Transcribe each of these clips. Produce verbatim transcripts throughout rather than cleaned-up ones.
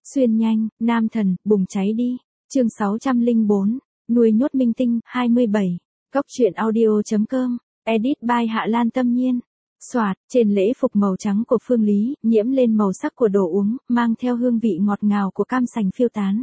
Xuyên nhanh, nam thần, bùng cháy đi. Chương sáu trăm lẻ bốn, nuôi nhốt minh tinh, hai mươi bảy. Góc truyện audio.com, edit by Hạ Lan Tâm Nhiên. Soạt, trên lễ phục màu trắng của Phương Lý, nhiễm lên màu sắc của đồ uống, mang theo hương vị ngọt ngào của cam sành phiêu tán.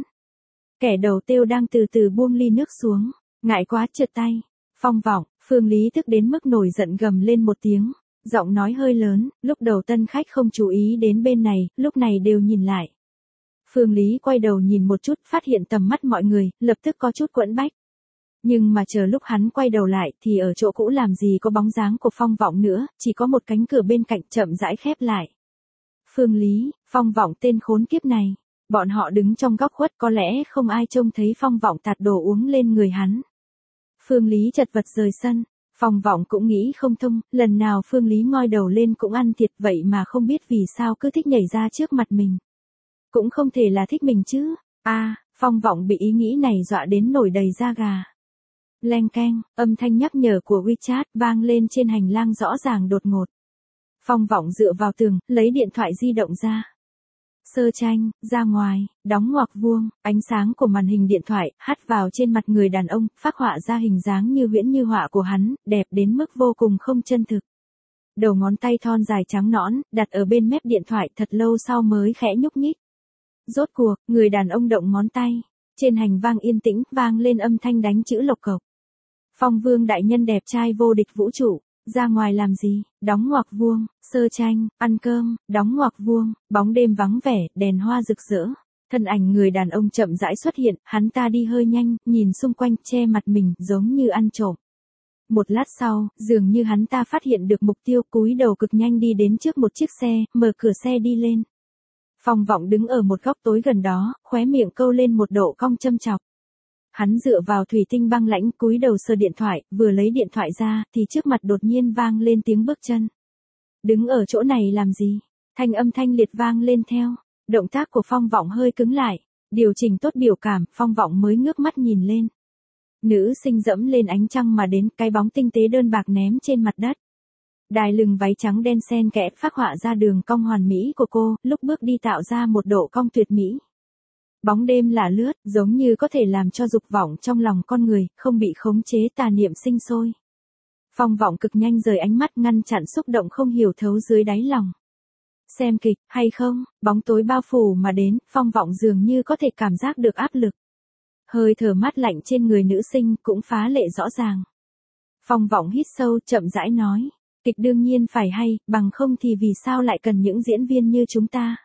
Kẻ đầu tiêu đang từ từ buông ly nước xuống, ngại quá trượt tay. Phong vọng, Phương Lý tức đến mức nổi giận gầm lên một tiếng, giọng nói hơi lớn, lúc đầu tân khách không chú ý đến bên này, lúc này đều nhìn lại. Phương Lý quay đầu nhìn một chút, phát hiện tầm mắt mọi người, lập tức có chút quẫn bách. Nhưng mà chờ lúc hắn quay đầu lại thì ở chỗ cũ làm gì có bóng dáng của Phong vọng nữa, chỉ có một cánh cửa bên cạnh chậm rãi khép lại. Phương Lý, Phong vọng tên khốn kiếp này. Bọn họ đứng trong góc khuất, có lẽ không ai trông thấy Phong vọng tạt đồ uống lên người hắn. Phương Lý chật vật rời sân. Phong vọng cũng nghĩ không thông, lần nào Phương Lý ngoi đầu lên cũng ăn thiệt, vậy mà không biết vì sao cứ thích nhảy ra trước mặt mình. Cũng không thể là thích mình chứ. A, à, Phong vọng bị ý nghĩ này dọa đến nổi đầy da gà. Leng keng, âm thanh nhắc nhở của WeChat vang lên trên hành lang rõ ràng đột ngột. Phong vọng dựa vào tường, lấy điện thoại di động ra. Sơ tranh, ra ngoài, đóng ngoặc vuông, ánh sáng của màn hình điện thoại hắt vào trên mặt người đàn ông, phác họa ra hình dáng như huyễn như họa của hắn, đẹp đến mức vô cùng không chân thực. Đầu ngón tay thon dài trắng nõn, đặt ở bên mép điện thoại thật lâu sau mới khẽ nhúc nhích. Rốt cuộc, người đàn ông động ngón tay. Trên hành vang yên tĩnh, vang lên âm thanh đánh chữ lộc cộc. Phong Vương đại nhân đẹp trai vô địch vũ trụ. Ra ngoài làm gì, đóng ngoặc vuông, sơ tranh, ăn cơm, đóng ngoặc vuông, bóng đêm vắng vẻ, đèn hoa rực rỡ. Thân ảnh người đàn ông chậm rãi xuất hiện, hắn ta đi hơi nhanh, nhìn xung quanh, che mặt mình, giống như ăn trộm. Một lát sau, dường như hắn ta phát hiện được mục tiêu, cúi đầu cực nhanh đi đến trước một chiếc xe, mở cửa xe đi lên. Phong vọng đứng ở một góc tối gần đó, khóe miệng câu lên một độ cong châm chọc. Hắn dựa vào thủy tinh băng lãnh, cúi đầu sờ điện thoại, vừa lấy điện thoại ra, thì trước mặt đột nhiên vang lên tiếng bước chân. Đứng ở chỗ này làm gì? Thanh âm thanh liệt vang lên theo. Động tác của Phong vọng hơi cứng lại. Điều chỉnh tốt biểu cảm, Phong vọng mới ngước mắt nhìn lên. Nữ sinh dẫm lên ánh trăng mà đến, cái bóng tinh tế đơn bạc ném trên mặt đất. Đai lưng váy trắng đen xen kẽ phác họa ra đường cong hoàn mỹ của cô, lúc bước đi tạo ra một độ cong tuyệt mỹ. Bóng đêm lả lướt, giống như có thể làm cho dục vọng trong lòng con người, không bị khống chế tà niệm sinh sôi. Phong vọng cực nhanh rời ánh mắt, ngăn chặn xúc động không hiểu thấu dưới đáy lòng. Xem kịch, hay không, bóng tối bao phủ mà đến, Phong vọng dường như có thể cảm giác được áp lực. Hơi thở mát lạnh trên người nữ sinh cũng phá lệ rõ ràng. Phong vọng hít sâu, chậm rãi nói. Kịch đương nhiên phải hay, bằng không thì vì sao lại cần những diễn viên như chúng ta.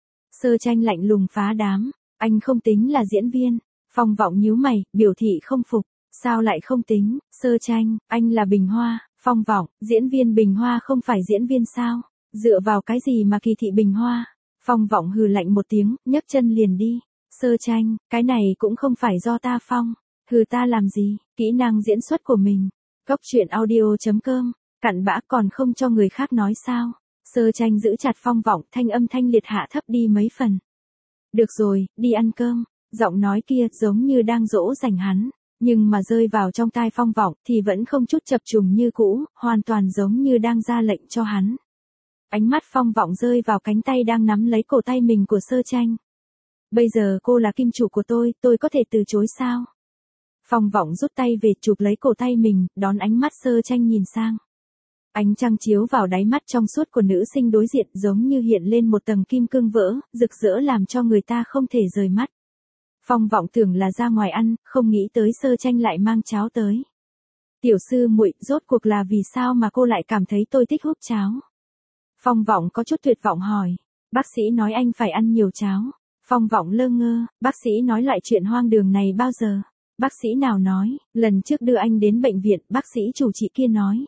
Sơ tranh lạnh lùng phá đám. Anh không tính là diễn viên. Phong vọng nhíu mày, biểu thị không phục. Sao lại không tính, sơ tranh, anh là Bình Hoa. Phong vọng, diễn viên Bình Hoa không phải diễn viên sao? Dựa vào cái gì mà kỳ thị Bình Hoa? Phong vọng hừ lạnh một tiếng, nhấc chân liền đi. Sơ tranh, cái này cũng không phải do ta Phong. Hừ ta làm gì, kỹ năng diễn xuất của mình. Góc truyện audio.com, cặn bã còn không cho người khác nói sao? Sơ tranh giữ chặt Phong vọng, thanh âm thanh liệt hạ thấp đi mấy phần. Được rồi, đi ăn cơm. Giọng nói kia giống như đang dỗ dành hắn, nhưng mà rơi vào trong tai Phong vọng thì vẫn không chút chập trùng như cũ, hoàn toàn giống như đang ra lệnh cho hắn. Ánh mắt Phong vọng rơi vào cánh tay đang nắm lấy cổ tay mình của sơ tranh. Bây giờ cô là kim chủ của tôi, tôi có thể từ chối sao? Phong vọng rút tay về chụp lấy cổ tay mình, đón ánh mắt sơ tranh nhìn sang. Ánh trăng chiếu vào đáy mắt trong suốt của nữ sinh đối diện, giống như hiện lên một tầng kim cương vỡ, rực rỡ làm cho người ta không thể rời mắt. Phong vọng tưởng là ra ngoài ăn, không nghĩ tới sơ tranh lại mang cháo tới. Tiểu sư muội, rốt cuộc là vì sao mà cô lại cảm thấy tôi thích hút cháo? Phong vọng có chút tuyệt vọng hỏi. Bác sĩ nói anh phải ăn nhiều cháo. Phong vọng lơ ngơ, bác sĩ nói loại chuyện hoang đường này bao giờ? Bác sĩ nào nói, lần trước đưa anh đến bệnh viện, bác sĩ chủ trị kia nói.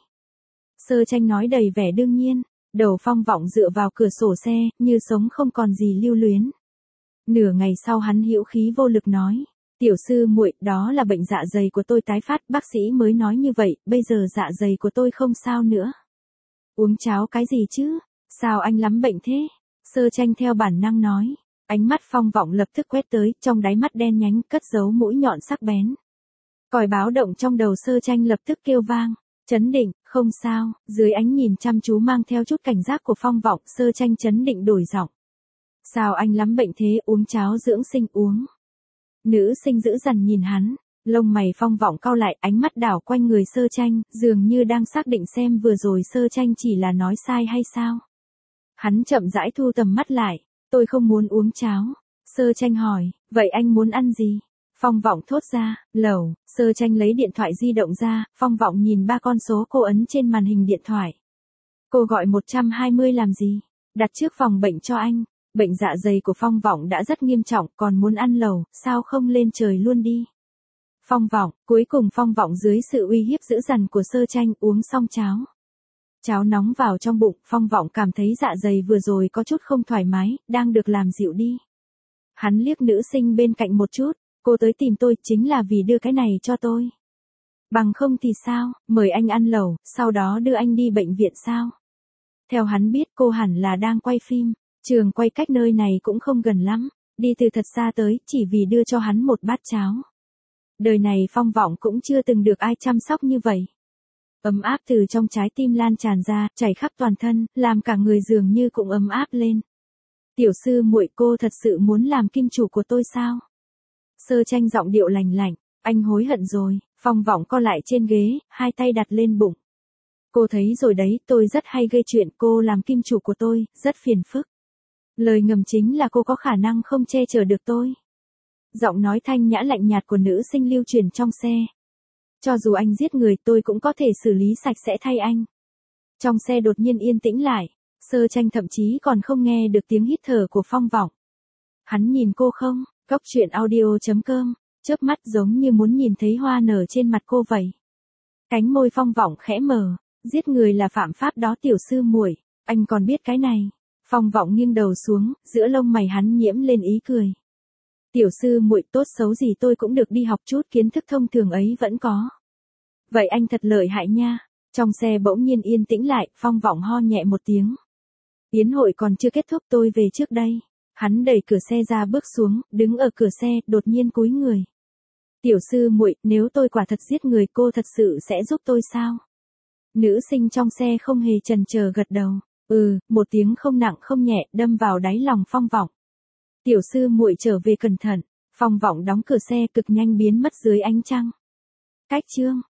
Sơ tranh nói đầy vẻ đương nhiên, đầu Phong vọng dựa vào cửa sổ xe, như sống không còn gì lưu luyến. Nửa ngày sau hắn hữu khí vô lực nói, tiểu sư muội, đó là bệnh dạ dày của tôi tái phát, bác sĩ mới nói như vậy, bây giờ dạ dày của tôi không sao nữa. Uống cháo cái gì chứ, sao anh lắm bệnh thế? Sơ tranh theo bản năng nói, ánh mắt Phong vọng lập tức quét tới, trong đáy mắt đen nhánh, cất giấu mũi nhọn sắc bén. Còi báo động trong đầu sơ tranh lập tức kêu vang. Chấn định, không sao, dưới ánh nhìn chăm chú mang theo chút cảnh giác của Phong vọng, sơ tranh chấn định đổi giọng. Sao anh lắm bệnh thế, uống cháo dưỡng sinh uống. Nữ sinh dữ dằn nhìn hắn, lông mày Phong Vọng cau lại, ánh mắt đảo quanh người Sơ Tranh, dường như đang xác định xem vừa rồi Sơ Tranh chỉ là nói sai hay sao. Hắn chậm rãi thu tầm mắt lại, tôi không muốn uống cháo. Sơ Tranh hỏi, vậy anh muốn ăn gì? Phong Vọng thốt ra, lẩu. Sơ Tranh lấy điện thoại di động ra, Phong Vọng nhìn ba con số cô ấn trên màn hình điện thoại. Cô gọi một trăm hai mươi làm gì? Đặt trước phòng bệnh cho anh. Bệnh dạ dày của Phong Vọng đã rất nghiêm trọng, còn muốn ăn lẩu, sao không lên trời luôn đi. Phong Vọng, cuối cùng Phong Vọng dưới sự uy hiếp dữ dằn của Sơ Tranh uống xong cháo. Cháo nóng vào trong bụng, Phong Vọng cảm thấy dạ dày vừa rồi có chút không thoải mái, đang được làm dịu đi. Hắn liếc nữ sinh bên cạnh một chút, cô tới tìm tôi chính là vì đưa cái này cho tôi. Bằng không thì sao, mời anh ăn lẩu, sau đó đưa anh đi bệnh viện sao? Theo hắn biết cô hẳn là đang quay phim, trường quay cách nơi này cũng không gần lắm, đi từ thật xa tới chỉ vì đưa cho hắn một bát cháo. Đời này Phong Vọng cũng chưa từng được ai chăm sóc như vậy. Ấm áp từ trong trái tim lan tràn ra, chảy khắp toàn thân, làm cả người dường như cũng ấm áp lên. Tiểu sư muội, cô thật sự muốn làm kim chủ của tôi sao? Sơ Tranh giọng điệu lành lạnh, anh hối hận rồi. Phong Vọng co lại trên ghế, hai tay đặt lên bụng. Cô thấy rồi đấy, tôi rất hay gây chuyện, cô làm kim chủ của tôi, rất phiền phức. Lời ngầm chính là cô có khả năng không che chở được tôi. Giọng nói thanh nhã lạnh nhạt của nữ sinh lưu truyền trong xe. Cho dù anh giết người tôi cũng có thể xử lý sạch sẽ thay anh. Trong xe đột nhiên yên tĩnh lại, Sơ Tranh thậm chí còn không nghe được tiếng hít thở của Phong Vọng. Hắn nhìn cô không, Cóc truyện audio chấm com, chớp mắt giống như muốn nhìn thấy hoa nở trên mặt cô vậy. Cánh môi Phong Vọng khẽ mở, giết người là phạm pháp đó tiểu sư muội, anh còn biết cái này. Phong Vọng nghiêng đầu xuống, giữa lông mày hắn nhiễm lên ý cười. Tiểu sư muội, tốt xấu gì tôi cũng được đi học chút kiến thức thông thường ấy vẫn có. Vậy anh thật lợi hại nha. Trong xe bỗng nhiên yên tĩnh lại, Phong Vọng ho nhẹ một tiếng. Yến hội còn chưa kết thúc, tôi về trước đây. Hắn đẩy cửa xe ra bước xuống, đứng ở cửa xe, đột nhiên cúi người. Tiểu sư muội, nếu tôi quả thật giết người, cô thật sự sẽ giúp tôi sao? Nữ sinh trong xe không hề chần chờ gật đầu. Ừ, một tiếng không nặng không nhẹ, đâm vào đáy lòng Phong Vọng. Tiểu sư muội trở về cẩn thận. Phong Vọng đóng cửa xe, cực nhanh biến mất dưới ánh trăng. Cách chương